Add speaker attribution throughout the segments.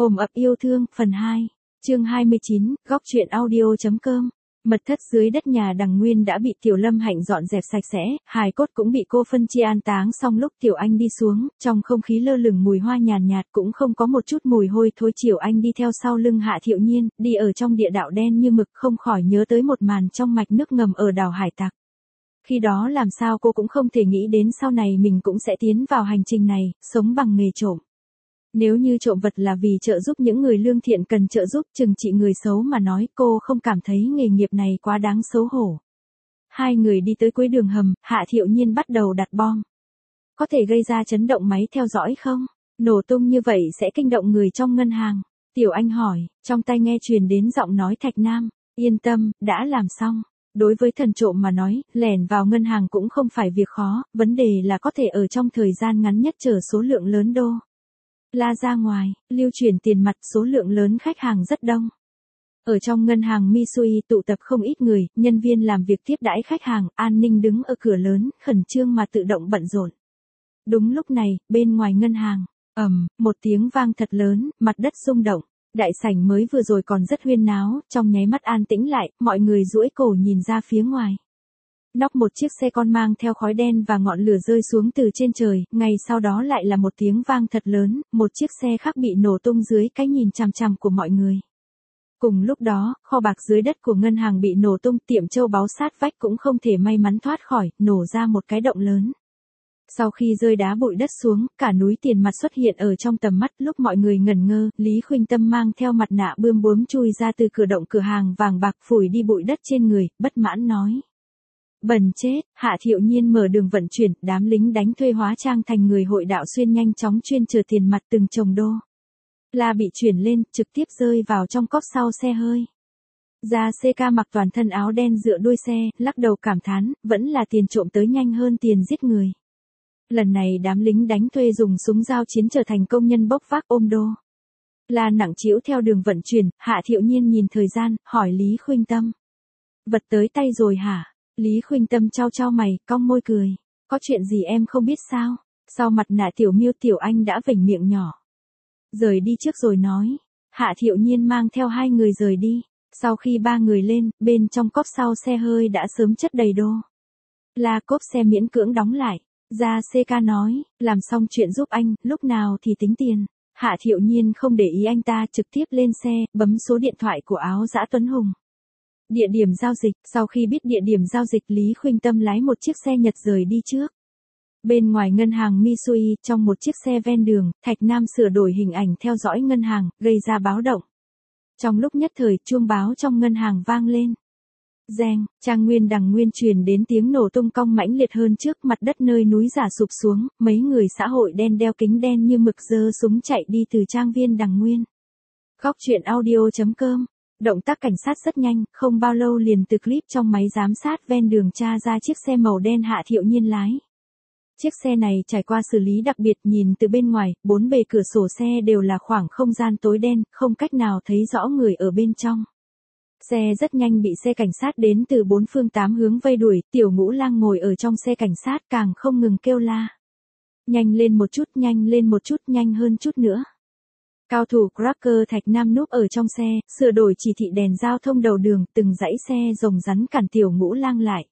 Speaker 1: Ôm ấp yêu thương, phần 2, chương 29, góc truyện audio.com. Mật thất dưới đất nhà Đằng Nguyên đã bị Tiểu Lâm Hạnh dọn dẹp sạch sẽ, hài cốt cũng bị cô phân chia an táng xong lúc Tiểu Anh đi xuống, trong không khí lơ lửng mùi hoa nhàn nhạt cũng không có một chút mùi hôi thối. Tiểu Anh đi theo sau lưng Hạ Thiệu Nhiên, đi ở trong địa đạo đen như mực, không khỏi nhớ tới một màn trong mạch nước ngầm ở đảo Hải Tặc. Khi đó làm sao cô cũng không thể nghĩ đến sau này mình cũng sẽ tiến vào hành trình này, sống bằng nghề trộm. Nếu như trộm vật là vì trợ giúp những người lương thiện cần trợ giúp, trừng trị người xấu mà nói, cô không cảm thấy nghề nghiệp này quá đáng xấu hổ. Hai người đi tới cuối đường hầm, Hạ Thiệu Nhiên bắt đầu đặt bom. Có thể gây ra chấn động máy theo dõi không? Nổ tung như vậy sẽ kinh động người trong ngân hàng. Tiểu Anh hỏi, trong tai nghe truyền đến giọng nói Thạch Nam, yên tâm, đã làm xong. Đối với thần trộm mà nói, lẻn vào ngân hàng cũng không phải việc khó, vấn đề là có thể ở trong thời gian ngắn nhất chở số lượng lớn đô la ra ngoài, lưu chuyển tiền mặt, số lượng lớn khách hàng rất đông. Ở trong ngân hàng Misui tụ tập không ít người, nhân viên làm việc tiếp đãi khách hàng, an ninh đứng ở cửa lớn, khẩn trương mà tự động bận rộn. Đúng lúc này, bên ngoài ngân hàng, một tiếng vang thật lớn, mặt đất rung động. Đại sảnh mới vừa rồi còn rất huyên náo, trong nháy mắt an tĩnh lại, mọi người duỗi cổ nhìn ra phía ngoài. Nóc một chiếc xe con mang theo khói đen và ngọn lửa rơi xuống từ trên trời, ngay sau đó lại là một tiếng vang thật lớn, một chiếc xe khác bị nổ tung dưới cái nhìn chằm chằm của mọi người. Cùng lúc đó, kho bạc dưới đất của ngân hàng bị nổ tung, tiệm châu báu sát vách cũng không thể may mắn thoát khỏi, nổ ra một cái động lớn. Sau khi rơi đá bụi đất xuống, cả núi tiền mặt xuất hiện ở trong tầm mắt. Lúc mọi người ngẩn ngơ, Lý Khuynh Tâm mang theo mặt nạ bươm bướm chui ra từ cửa động cửa hàng vàng bạc, phủi đi bụi đất trên người, bất mãn nói. Bần chết. Hạ Thiệu Nhiên mở đường vận chuyển, đám lính đánh thuê hóa trang thành người hội đạo xuyên nhanh chóng chuyên chở tiền mặt từng chồng đô la bị chuyển lên, trực tiếp rơi vào trong cốp sau xe hơi. Gia CK mặc toàn thân áo đen dựa đuôi xe, lắc đầu cảm thán, vẫn là tiền trộm tới nhanh hơn tiền giết người. Lần này đám lính đánh thuê dùng súng giao chiến trở thành công nhân bốc vác ôm đô la nặng trĩu theo đường vận chuyển. Hạ Thiệu Nhiên nhìn thời gian, hỏi Lý Khuynh Tâm. Vật tới tay rồi hả? Lý Khuynh Tâm chau chau mày, cong môi cười. Có chuyện gì em không biết sao? Sau mặt nạ Tiểu Miêu Tiểu Anh đã vểnh miệng nhỏ. Rời đi trước rồi nói. Hạ Thiệu Nhiên mang theo hai người rời đi. Sau khi ba người lên, bên trong cốp sau xe hơi đã sớm chất đầy đô la, cốp xe miễn cưỡng đóng lại. Gia CK nói, làm xong chuyện giúp anh, lúc nào thì tính tiền. Hạ Thiệu Nhiên không để ý anh ta, trực tiếp lên xe, bấm số điện thoại của Áo Dã Tuấn Hùng. Địa điểm giao dịch. Sau khi biết địa điểm giao dịch, Lý Khuynh Tâm lái một chiếc xe Nhật rời đi trước. Bên ngoài ngân hàng Misui, trong một chiếc xe ven đường, Thạch Nam sửa đổi hình ảnh theo dõi ngân hàng, gây ra báo động. Trong lúc nhất thời, chuông báo trong ngân hàng vang lên. Reng, Trang Nguyên Đằng Nguyên truyền đến tiếng nổ tung cong mãnh liệt hơn trước, mặt đất nơi núi giả sụp xuống, mấy người xã hội đen đeo kính đen như mực giơ súng chạy đi từ trang viên Đằng Nguyên. Góc truyện audio.com. Động tác cảnh sát rất nhanh, không bao lâu liền từ clip trong máy giám sát ven đường tra ra chiếc xe màu đen Hạ Thiệu Nhiên lái. Chiếc xe này trải qua xử lý đặc biệt, nhìn từ bên ngoài, bốn bề cửa sổ xe đều là khoảng không gian tối đen, không cách nào thấy rõ người ở bên trong. Xe rất nhanh bị xe cảnh sát đến từ bốn phương tám hướng vây đuổi, Tiểu Ngũ Lang ngồi ở trong xe cảnh sát càng không ngừng kêu la. Nhanh lên một chút, nhanh lên một chút, nhanh hơn chút nữa. Cao thủ Cracker Thạch Nam núp ở trong xe, sửa đổi chỉ thị đèn giao thông đầu đường, từng dãy xe rồng rắn cản Tiểu Ngũ Lang lại.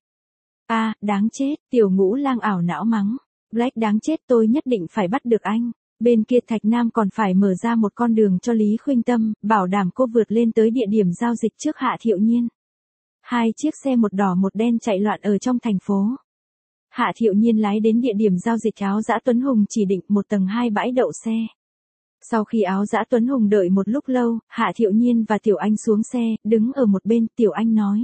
Speaker 1: Đáng chết, Tiểu Ngũ Lang ảo não mắng. Black đáng chết, tôi nhất định phải bắt được anh. Bên kia Thạch Nam còn phải mở ra một con đường cho Lý Khuynh Tâm, bảo đảm cô vượt lên tới địa điểm giao dịch trước Hạ Thiệu Nhiên. Hai chiếc xe một đỏ một đen chạy loạn ở trong thành phố. Hạ Thiệu Nhiên lái đến địa điểm giao dịch Áo Dã Tuấn Hùng chỉ định, một tầng 2 bãi đậu xe. Sau khi Áo Dã Tuấn Hùng đợi một lúc lâu, Hạ Thiệu Nhiên và Tiểu Anh xuống xe, đứng ở một bên. Tiểu Anh nói.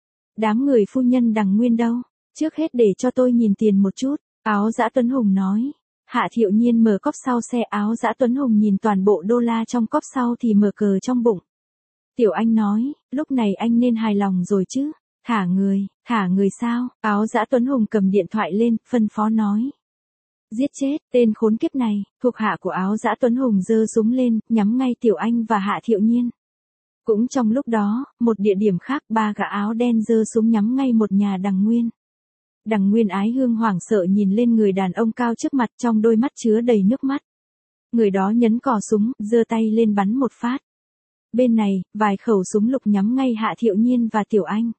Speaker 1: Đám người phu nhân Đằng Nguyên đâu? Trước hết để cho tôi nhìn tiền một chút. Áo Dã Tuấn Hùng nói. Hạ Thiệu Nhiên mở cốp sau xe. Áo Dã Tuấn Hùng nhìn toàn bộ đô la trong cốp sau thì mở cờ trong bụng. Tiểu Anh nói, lúc này anh nên hài lòng rồi chứ. Thả người sao? Áo Dã Tuấn Hùng cầm điện thoại lên, phân phó nói. Giết chết, tên khốn kiếp này. Thuộc hạ của Áo Dã Tuấn Hùng giơ súng lên, nhắm ngay Tiểu Anh và Hạ Thiệu Nhiên. Cũng trong lúc đó, một địa điểm khác, ba gã áo đen giơ súng nhắm ngay một nhà Đằng Nguyên. Đằng Nguyên Ái Hương hoảng sợ nhìn lên người đàn ông cao trước mặt, trong đôi mắt chứa đầy nước mắt. Người đó nhấn cò súng, giơ tay lên bắn một phát. Bên này, vài khẩu súng lục nhắm ngay Hạ Thiệu Nhiên và Tiểu Anh.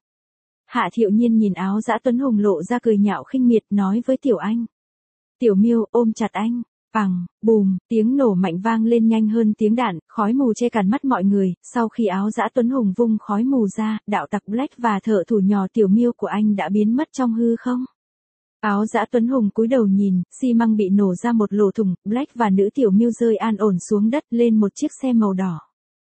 Speaker 1: Hạ Thiệu Nhiên nhìn Áo Dã Tuấn Hùng lộ ra cười nhạo khinh miệt, nói với Tiểu Anh. Tiểu Miêu, ôm chặt anh. Bằng, bùm, tiếng nổ mạnh vang lên nhanh hơn tiếng đạn, khói mù che cản mắt mọi người. Sau khi Áo Dã Tuấn Hùng vung khói mù ra, đạo tặc Black và thợ thủ nhỏ Tiểu Miêu của anh đã biến mất trong hư không. Áo Dã Tuấn Hùng cúi đầu nhìn, xi măng bị nổ ra một lỗ thủng, Black và nữ Tiểu Miêu rơi an ổn xuống đất lên một chiếc xe màu đỏ.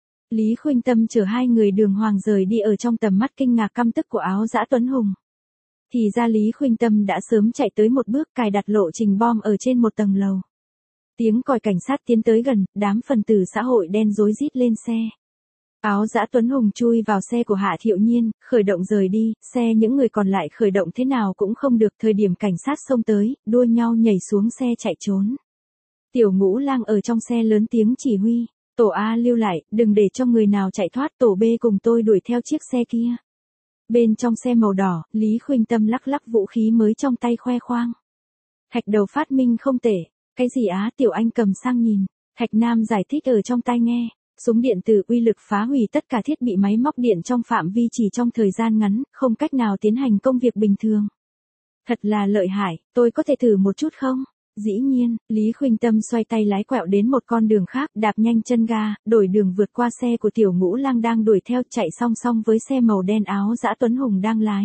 Speaker 1: Lý Khuynh Tâm chở hai người đường hoàng rời đi ở trong tầm mắt kinh ngạc căm tức của Áo Dã Tuấn Hùng. Thì ra Lý Khuynh Tâm đã sớm chạy tới một bước cài đặt lộ trình bom ở trên một tầng lầu. Tiếng còi cảnh sát tiến tới gần, đám phần tử xã hội đen rối rít lên xe. Áo Dã Tuấn Hùng chui vào xe của Hạ Thiệu Nhiên, khởi động rời đi, xe những người còn lại khởi động thế nào cũng không được. Thời điểm cảnh sát xông tới, đua nhau nhảy xuống xe chạy trốn. Tiểu Ngũ Lang ở trong xe lớn tiếng chỉ huy, tổ A lưu lại, đừng để cho người nào chạy thoát, tổ B cùng tôi đuổi theo chiếc xe kia. Bên trong xe màu đỏ, Lý Khuynh Tâm lắc lắc vũ khí mới trong tay khoe khoang. Thạch đầu phát minh không tệ. Cái gì á? Tiểu Anh cầm sang nhìn. Thạch Nam giải thích ở trong tai nghe. Súng điện tử uy lực phá hủy tất cả thiết bị máy móc điện trong phạm vi chỉ trong thời gian ngắn, không cách nào tiến hành công việc bình thường. Thật là lợi hại, tôi có thể thử một chút không? Dĩ nhiên, Lý Khuynh Tâm xoay tay lái quẹo đến một con đường khác, đạp nhanh chân ga, đổi đường vượt qua xe của Tiểu Ngũ Lang đang đuổi theo, chạy song song với xe màu đen Áo Dã Tuấn Hùng đang lái.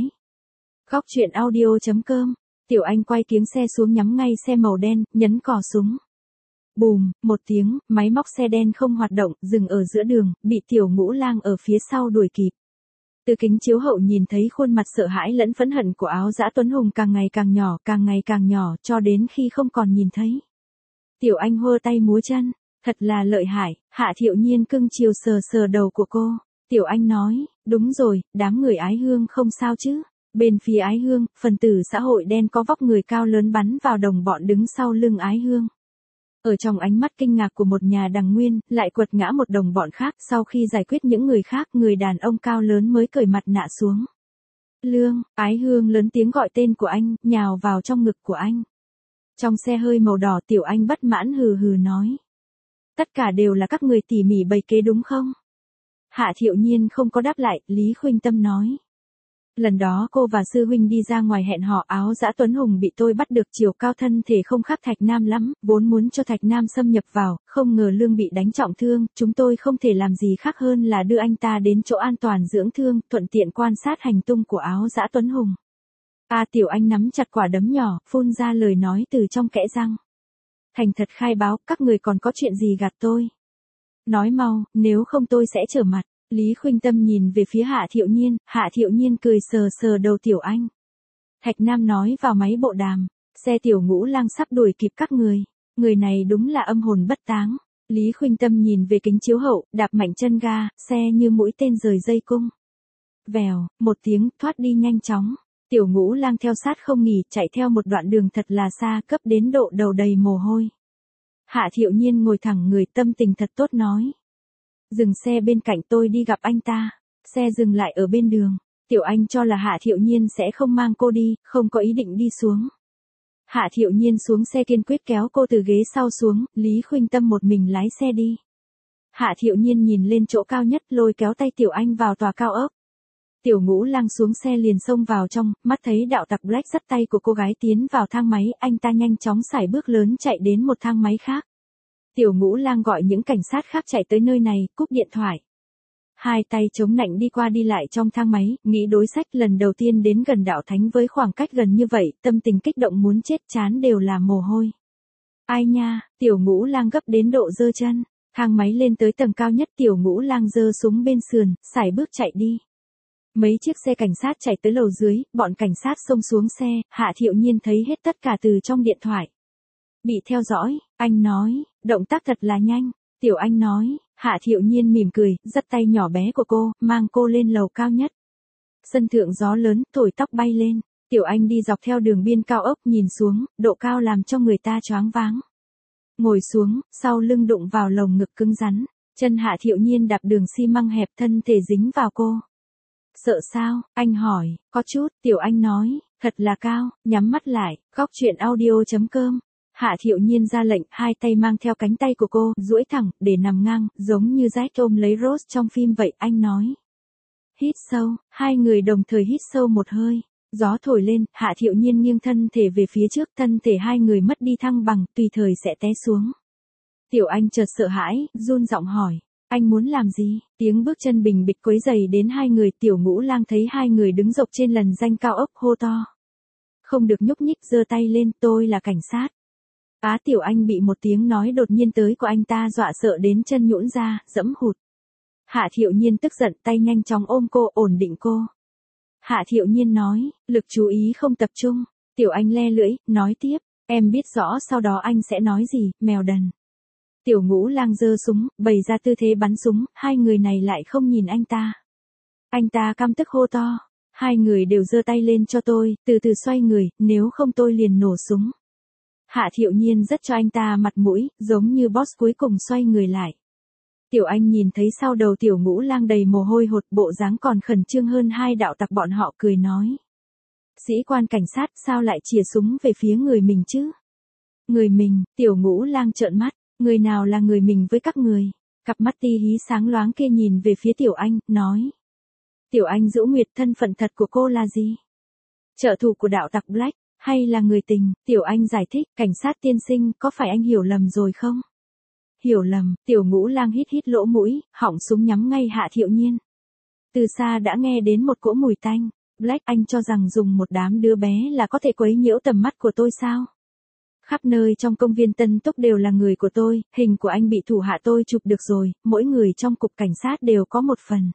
Speaker 1: Góc truyện audio.com. Tiểu Anh quay kiếng xe xuống nhắm ngay xe màu đen, nhấn cò súng. Bùm, một tiếng, máy móc xe đen không hoạt động, dừng ở giữa đường, bị Tiểu Ngũ Lang ở phía sau đuổi kịp. Từ kính chiếu hậu nhìn thấy khuôn mặt sợ hãi lẫn phẫn hận của Áo Dã Tuấn Hùng càng ngày càng nhỏ, cho đến khi không còn nhìn thấy. Tiểu Anh hơ tay múa chân, thật là lợi hại. Hạ Thiệu Nhiên cưng chiều sờ sờ đầu của cô. Tiểu Anh nói, đúng rồi, đám người Ái Hương không sao chứ. Bên phía Ái Hương, phần tử xã hội đen có vóc người cao lớn bắn vào đồng bọn đứng sau lưng Ái Hương. Ở trong ánh mắt kinh ngạc của một nhà đằng nguyên, lại quật ngã một đồng bọn khác. Sau khi giải quyết những người khác, người đàn ông cao lớn mới cởi mặt nạ xuống. Lương, Ái Hương lớn tiếng gọi tên của anh, nhào vào trong ngực của anh. Trong xe hơi màu đỏ, Tiểu Anh bất mãn hừ hừ nói. Tất cả đều là các người tỉ mỉ bày kế đúng không? Hạ Thiệu Nhiên không có đáp lại, Lý Khuynh Tâm nói. Lần đó cô và sư huynh đi ra ngoài hẹn hò, Áo Dã Tuấn Hùng bị tôi bắt được, chiều cao thân thể không khác Thạch Nam lắm, vốn muốn cho Thạch Nam xâm nhập vào, không ngờ Lương bị đánh trọng thương, chúng tôi không thể làm gì khác hơn là đưa anh ta đến chỗ an toàn dưỡng thương, thuận tiện quan sát hành tung của Áo Dã Tuấn Hùng. Tiểu Anh nắm chặt quả đấm nhỏ, phun ra lời nói từ trong kẽ răng. Thành thật khai báo, các người còn có chuyện gì gạt tôi? Nói mau, nếu không tôi sẽ trở mặt. Lý Khuynh Tâm nhìn về phía Hạ Thiệu Nhiên cười sờ sờ đầu Tiểu Anh. Thạch Nam nói vào máy bộ đàm, xe Tiểu Ngũ Lang sắp đuổi kịp các người này đúng là âm hồn bất táng. Lý Khuynh Tâm nhìn về kính chiếu hậu, đạp mạnh chân ga, xe như mũi tên rời dây cung. Vèo, một tiếng, thoát đi nhanh chóng. Tiểu Ngũ Lang theo sát không nghỉ, chạy theo một đoạn đường thật là xa, cấp đến độ đầu đầy mồ hôi. Hạ Thiệu Nhiên ngồi thẳng người, tâm tình thật tốt nói. Dừng xe bên cạnh tôi đi gặp anh ta. Xe dừng lại ở bên đường. Tiểu Anh cho là Hạ Thiệu Nhiên sẽ không mang cô đi, không có ý định đi xuống. Hạ Thiệu Nhiên xuống xe kiên quyết kéo cô từ ghế sau xuống, Lý Khuynh Tâm một mình lái xe đi. Hạ Thiệu Nhiên nhìn lên chỗ cao nhất, lôi kéo tay Tiểu Anh vào tòa cao ốc. Tiểu Ngũ Lang xuống xe liền xông vào trong, mắt thấy đạo tặc Black dắt tay của cô gái tiến vào thang máy, anh ta nhanh chóng sải bước lớn chạy đến một thang máy khác. Tiểu Ngũ Lang gọi những cảnh sát khác chạy tới nơi này, cúp điện thoại. Hai tay chống nạnh đi qua đi lại trong thang máy, nghĩ đối sách lần đầu tiên đến gần đạo thánh với khoảng cách gần như vậy, tâm tình kích động muốn chết, chán đều là mồ hôi. Ai nha, Tiểu Ngũ Lang gấp đến độ giơ chân, thang máy lên tới tầng cao nhất, Tiểu Ngũ Lang giơ súng bên sườn, sải bước chạy đi. Mấy chiếc xe cảnh sát chạy tới lầu dưới, bọn cảnh sát xông xuống xe, Hạ Thiệu Nhiên thấy hết tất cả từ trong điện thoại. Bị theo dõi, anh nói, động tác thật là nhanh. Tiểu Anh nói, Hạ Thiệu Nhiên mỉm cười, dắt tay nhỏ bé của cô, mang cô lên lầu cao nhất. Sân thượng gió lớn, thổi tóc bay lên. Tiểu Anh đi dọc theo đường biên cao ốc nhìn xuống, độ cao làm cho người ta choáng váng. Ngồi xuống, sau lưng đụng vào lồng ngực cứng rắn. Chân Hạ Thiệu Nhiên đạp đường xi măng hẹp, thân thể dính vào cô. Sợ sao? Anh hỏi, có chút, Tiểu Anh nói, thật là cao, nhắm mắt lại, góc truyện audio.com. Hạ Thiệu Nhiên ra lệnh, hai tay mang theo cánh tay của cô, duỗi thẳng, để nằm ngang, giống như Jack ôm lấy Rose trong phim vậy, anh nói. Hít sâu, hai người đồng thời hít sâu một hơi. Gió thổi lên, Hạ Thiệu Nhiên nghiêng thân thể về phía trước, thân thể hai người mất đi thăng bằng, tùy thời sẽ té xuống. Tiểu Anh chợt sợ hãi, run giọng hỏi, anh muốn làm gì? Tiếng bước chân bình bịch quấy dày đến hai người, Tiểu Ngũ Lang thấy hai người đứng dọc trên lần danh cao ốc, hô to. Không được nhúc nhích, giơ tay lên, tôi là cảnh sát. Tiểu Anh bị một tiếng nói đột nhiên tới của anh ta dọa sợ đến chân nhũn ra, dẫm hụt. Hạ Thiệu Nhiên tức giận, tay nhanh chóng ôm cô, ổn định cô. Hạ Thiệu Nhiên nói, lực chú ý không tập trung. Tiểu Anh le lưỡi, nói tiếp, em biết rõ sau đó anh sẽ nói gì, mèo đần. Tiểu Ngũ Lang giơ súng, bày ra tư thế bắn súng, hai người này lại không nhìn anh ta. Anh ta căm tức hô to, hai người đều giơ tay lên cho tôi, từ từ xoay người, nếu không tôi liền nổ súng. Hạ Thiệu Nhiên rất cho anh ta mặt mũi, giống như boss cuối cùng xoay người lại. Tiểu Anh nhìn thấy sau đầu Tiểu Ngũ Lang đầy mồ hôi hột, bộ dáng còn khẩn trương hơn hai đạo tặc bọn họ, cười nói. Sĩ quan cảnh sát sao lại chìa súng về phía người mình chứ? Người mình, Tiểu Ngũ Lang trợn mắt, người nào là người mình với các người? Cặp mắt ti hí sáng loáng kia nhìn về phía Tiểu Anh, nói. Tiểu Anh Dũ Nguyệt, thân phận thật của cô là gì? Trợ thủ của đạo tặc Black, hay là người tình? Tiểu Anh giải thích, cảnh sát tiên sinh, có phải anh hiểu lầm rồi không? Hiểu lầm, Tiểu Ngũ Lang hít hít lỗ mũi, họng súng nhắm ngay Hạ Thiệu Nhiên. Từ xa đã nghe đến một cỗ mùi tanh. Black, anh cho rằng dùng một đám đứa bé là có thể quấy nhiễu tầm mắt của tôi sao? Khắp nơi trong công viên Tân Túc đều là người của tôi, hình của anh bị thủ hạ tôi chụp được rồi, mỗi người trong cục cảnh sát đều có một phần.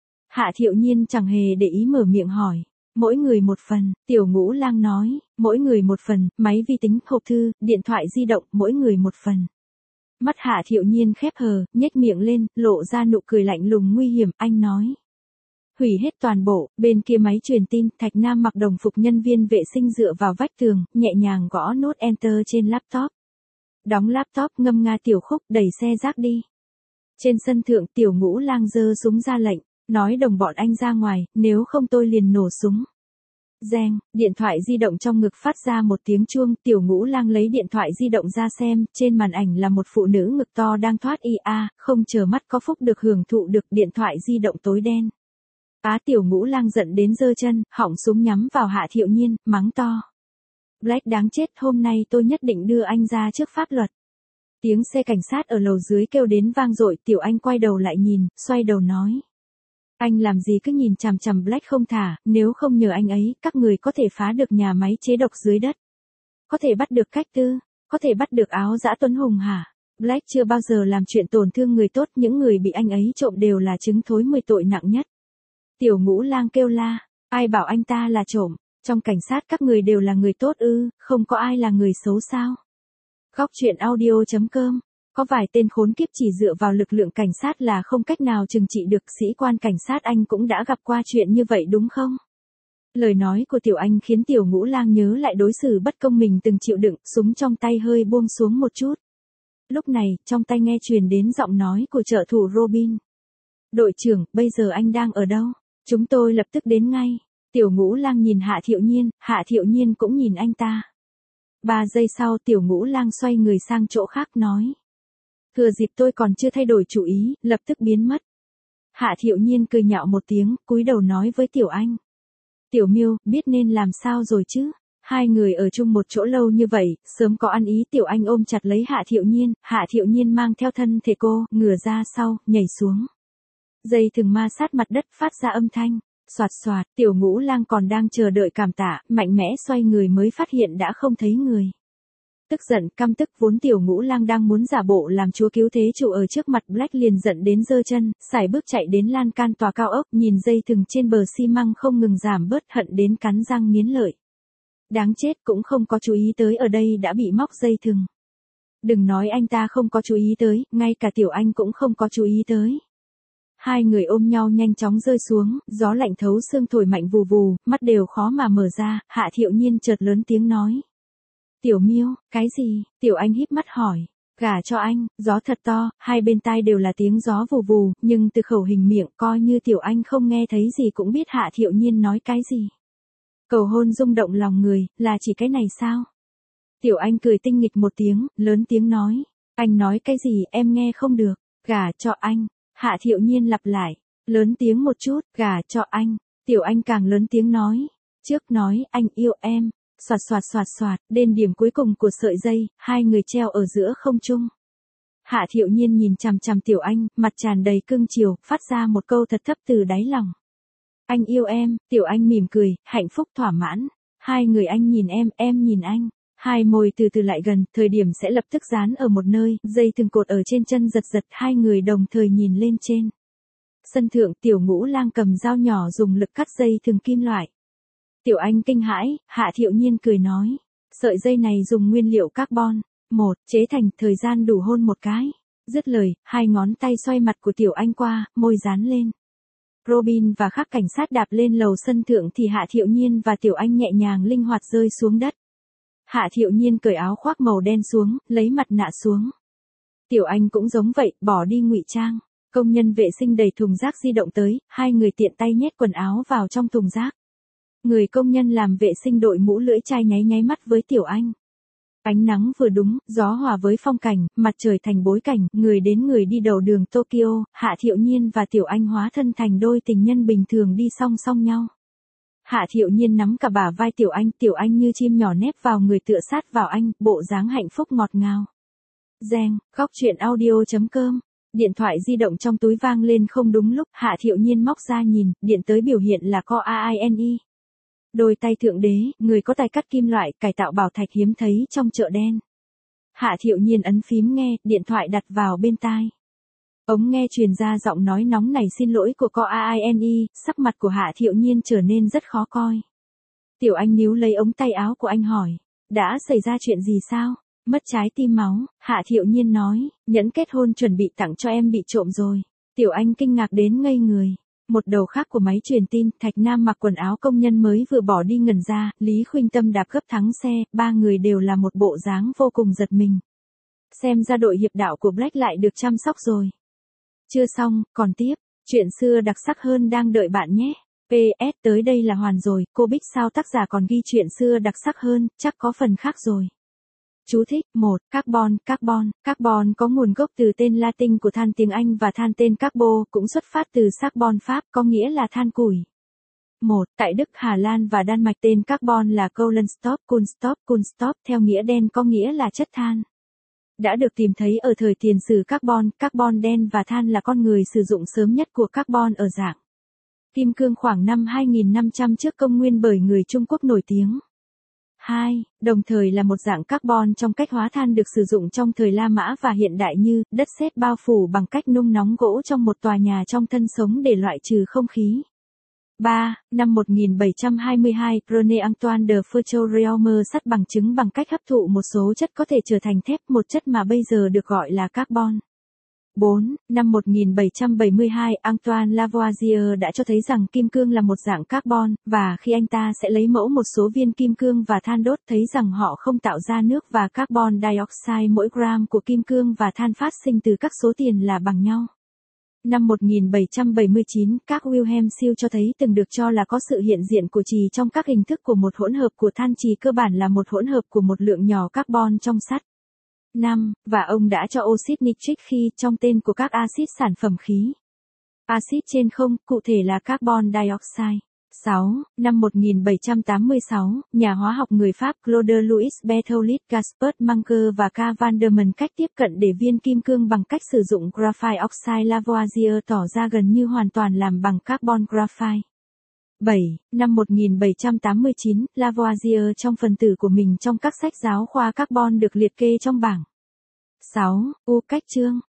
Speaker 1: Hạ Thiệu Nhiên chẳng hề để ý mở miệng hỏi. Mỗi người một phần, Tiểu Ngũ Lang nói, mỗi người một phần, máy vi tính, hộp thư, điện thoại di động, mỗi người một phần. Mắt Hạ Thiệu Nhiên khép hờ, nhếch miệng lên, lộ ra nụ cười lạnh lùng nguy hiểm, anh nói. Hủy hết toàn bộ, bên kia máy truyền tin, Thạch Nam mặc đồng phục nhân viên vệ sinh dựa vào vách tường, nhẹ nhàng gõ nút Enter trên laptop. Đóng laptop, ngâm nga tiểu khúc, đẩy xe rác đi. Trên sân thượng, Tiểu Ngũ Lang giơ súng ra lệnh, nói đồng bọn anh ra ngoài, nếu không tôi liền nổ súng. Reng, điện thoại di động trong ngực phát ra một tiếng chuông, Tiểu Ngũ Lang lấy điện thoại di động ra xem, trên màn ảnh là một phụ nữ ngực to đang thoát không chờ mắt có phúc được hưởng thụ được, điện thoại di động tối đen. Tiểu Ngũ Lang giận đến giơ chân, họng súng nhắm vào Hạ Thiệu Nhiên, mắng to. Black đáng chết, hôm nay tôi nhất định đưa anh ra trước pháp luật. Tiếng xe cảnh sát ở lầu dưới kêu đến vang dội, Tiểu Anh quay đầu lại nhìn, xoay đầu nói. Anh làm gì cứ nhìn chằm chằm Black không thả, nếu không nhờ anh ấy, các người có thể phá được nhà máy chế độc dưới đất. Có thể bắt được Cách Tư, có thể bắt được Áo Dã Tuấn Hùng hả? Black chưa bao giờ làm chuyện tổn thương người tốt, những người bị anh ấy trộm đều là chứng thối 10 tội nặng nhất. Tiểu Ngũ Lang kêu la, ai bảo anh ta là trộm, trong cảnh sát các người đều là người tốt ư, không có ai là người xấu sao? Góc truyện audio.com. Có vài tên khốn kiếp chỉ dựa vào lực lượng cảnh sát là không cách nào trừng trị được, sĩ quan cảnh sát anh cũng đã gặp qua chuyện như vậy đúng không? Lời nói của Tiểu Anh khiến Tiểu Ngũ Lang nhớ lại đối xử bất công mình từng chịu đựng, súng trong tay hơi buông xuống một chút. Lúc này, trong tai nghe truyền đến giọng nói của trợ thủ Robin. Đội trưởng, bây giờ anh đang ở đâu? Chúng tôi lập tức đến ngay. Tiểu Ngũ Lang nhìn Hạ Thiệu Nhiên, Hạ Thiệu Nhiên cũng nhìn anh ta. 3 giây sau Tiểu Ngũ Lang xoay người sang chỗ khác nói. Thừa dịp tôi còn chưa thay đổi chủ ý, lập tức biến mất. Hạ Thiệu Nhiên cười nhạo một tiếng, cúi đầu nói với Tiểu Anh. Tiểu Miêu, biết nên làm sao rồi chứ? Hai người ở chung một chỗ lâu như vậy, sớm có ăn ý. Tiểu Anh ôm chặt lấy Hạ Thiệu Nhiên mang theo thân thể cô, ngửa ra sau, nhảy xuống. Dây thừng ma sát mặt đất phát ra âm thanh. Xoạt xoạt, Tiểu Ngũ Lang còn đang chờ đợi cảm tạ, mạnh mẽ xoay người mới phát hiện đã không thấy người. Tức giận, căm tức, vốn Tiểu Ngũ Lang đang muốn giả bộ làm chúa cứu thế chủ ở trước mặt Black liền giận đến giơ chân, sải bước chạy đến lan can tòa cao ốc, nhìn dây thừng trên bờ xi măng không ngừng giảm bớt, hận đến cắn răng nghiến lợi. Đáng chết, cũng không có chú ý tới ở đây đã bị móc dây thừng. Đừng nói anh ta không có chú ý tới, ngay cả Tiểu Anh cũng không có chú ý tới. Hai người ôm nhau nhanh chóng rơi xuống, gió lạnh thấu xương thổi mạnh vù vù, mắt đều khó mà mở ra. Hạ Thiệu Nhiên chợt lớn tiếng nói. Tiểu Miêu, cái gì? Tiểu Anh híp mắt hỏi. Gả cho anh, gió thật to, hai bên tai đều là tiếng gió vù vù, nhưng từ khẩu hình miệng coi như Tiểu Anh không nghe thấy gì cũng biết Hạ Thiệu Nhiên nói cái gì. Cầu hôn rung động lòng người, là chỉ cái này sao? Tiểu Anh cười tinh nghịch một tiếng, lớn tiếng nói. Anh nói cái gì em nghe không được. Gả cho anh. Hạ Thiệu Nhiên lặp lại. Lớn tiếng một chút, gả cho anh. Tiểu Anh càng lớn tiếng nói. Trước nói anh yêu em. Xoạt xoạt xoạt xoạt, đến điểm cuối cùng của sợi dây, hai người treo ở giữa không trung. Hạ Thiệu Nhiên nhìn chằm chằm Tiểu Anh, mặt tràn đầy cưng chiều, phát ra một câu thật thấp từ đáy lòng. Anh yêu em. Tiểu Anh mỉm cười, hạnh phúc thỏa mãn. Hai người anh nhìn em nhìn anh. Hai môi từ từ lại gần, thời điểm sẽ lập tức dán ở một nơi, dây thừng cột ở trên chân giật giật, hai người đồng thời nhìn lên trên. Sân thượng Tiểu Ngũ Lang cầm dao nhỏ dùng lực cắt dây thừng kim loại. Tiểu Anh kinh hãi, Hạ Thiệu Nhiên cười nói. Sợi dây này dùng nguyên liệu carbon. Chế thành, thời gian đủ hôn một cái. Dứt lời, hai ngón tay xoay mặt của Tiểu Anh qua, môi dán lên. Robin và các cảnh sát đạp lên lầu sân thượng thì Hạ Thiệu Nhiên và Tiểu Anh nhẹ nhàng linh hoạt rơi xuống đất. Hạ Thiệu Nhiên cởi áo khoác màu đen xuống, lấy mặt nạ xuống. Tiểu Anh cũng giống vậy, bỏ đi ngụy trang. Công nhân vệ sinh đẩy thùng rác di động tới, hai người tiện tay nhét quần áo vào trong thùng rác. Người công nhân làm vệ sinh đội mũ lưỡi chai nháy mắt với Tiểu Anh. Ánh nắng vừa đúng, gió hòa với phong cảnh, mặt trời thành bối cảnh, người đến người đi đầu đường Tokyo, Hạ Thiệu Nhiên và Tiểu Anh hóa thân thành đôi tình nhân bình thường đi song song nhau. Hạ Thiệu Nhiên nắm cả bả vai Tiểu Anh như chim nhỏ nép vào người tựa sát vào anh, bộ dáng hạnh phúc ngọt ngào. Reng, góc truyện audio.com. Điện thoại di động trong túi vang lên không đúng lúc, Hạ Thiệu Nhiên móc ra nhìn, điện tới biểu hiện là COAINE. Đôi tay thượng đế, người có tài cắt kim loại, cải tạo bảo thạch hiếm thấy trong chợ đen. Hạ Thiệu Nhiên ấn phím nghe, điện thoại đặt vào bên tai. Ống nghe truyền ra giọng nói nóng nảy xin lỗi của COAINE, sắc mặt của Hạ Thiệu Nhiên trở nên rất khó coi. Tiểu Anh níu lấy ống tay áo của anh hỏi. Đã xảy ra chuyện gì sao? Mất trái tim máu, Hạ Thiệu Nhiên nói, nhẫn kết hôn chuẩn bị tặng cho em bị trộm rồi. Tiểu Anh kinh ngạc đến ngây người. Một đầu khác của máy truyền tin, Thạch Nam mặc quần áo công nhân mới vừa bỏ đi ngẩn ra, Lý Khuynh Tâm đạp gấp thắng xe, ba người đều là một bộ dáng vô cùng giật mình. Xem ra đội hiệp đạo của Black lại được chăm sóc rồi. Chưa xong, còn tiếp, chuyện xưa đặc sắc hơn đang đợi bạn nhé. PS tới đây là hoàn rồi, cô Bích sao tác giả còn ghi chuyện xưa đặc sắc hơn, chắc có phần khác rồi. Chú thích, 1. Carbon có nguồn gốc từ tên Latin của than tiếng Anh và than tên carbo, cũng xuất phát từ carbon Pháp, có nghĩa là than củi. 1. Tại Đức, Hà Lan và Đan Mạch tên carbon là Kohlenstoff, theo nghĩa đen có nghĩa là chất than. Đã được tìm thấy ở thời tiền sử carbon đen và than là con người sử dụng sớm nhất của carbon ở dạng kim cương khoảng năm 2500 trước công nguyên bởi người Trung Quốc nổi tiếng. 2. Đồng thời là một dạng carbon trong cách hóa than được sử dụng trong thời La Mã và hiện đại như đất sét bao phủ bằng cách nung nóng gỗ trong một tòa nhà trong thân sống để loại trừ không khí. 3. Năm 1722, René Antoine de Fauchet-Réaumur sắt bằng chứng bằng cách hấp thụ một số chất có thể trở thành thép, một chất mà bây giờ được gọi là carbon. 4. Năm 1772, Antoine Lavoisier đã cho thấy rằng kim cương là một dạng carbon, và khi anh ta sẽ lấy mẫu một số viên kim cương và than đốt thấy rằng họ không tạo ra nước và carbon dioxide, mỗi gram của kim cương và than phát sinh từ các số tiền là bằng nhau. Năm 1779, các Wilhelm siêu cho thấy từng được cho là có sự hiện diện của trì trong các hình thức của một hỗn hợp của than. Trì cơ bản là một hỗn hợp của một lượng nhỏ carbon trong sắt. 5. Và ông đã cho oxit nitric khi trong tên của các axit sản phẩm khí. Axit trên không, cụ thể là carbon dioxide. 6. Năm 1786, nhà hóa học người Pháp Claude Louis Berthollet, Gaspard Manger và K. van der Mân cách tiếp cận để viên kim cương bằng cách sử dụng graphite oxide. Lavoisier tỏ ra gần như hoàn toàn làm bằng carbon graphite. 7. Năm 1789, Lavoisier trong phần tử của mình trong các sách giáo khoa carbon được liệt kê trong bảng 6. Cách chương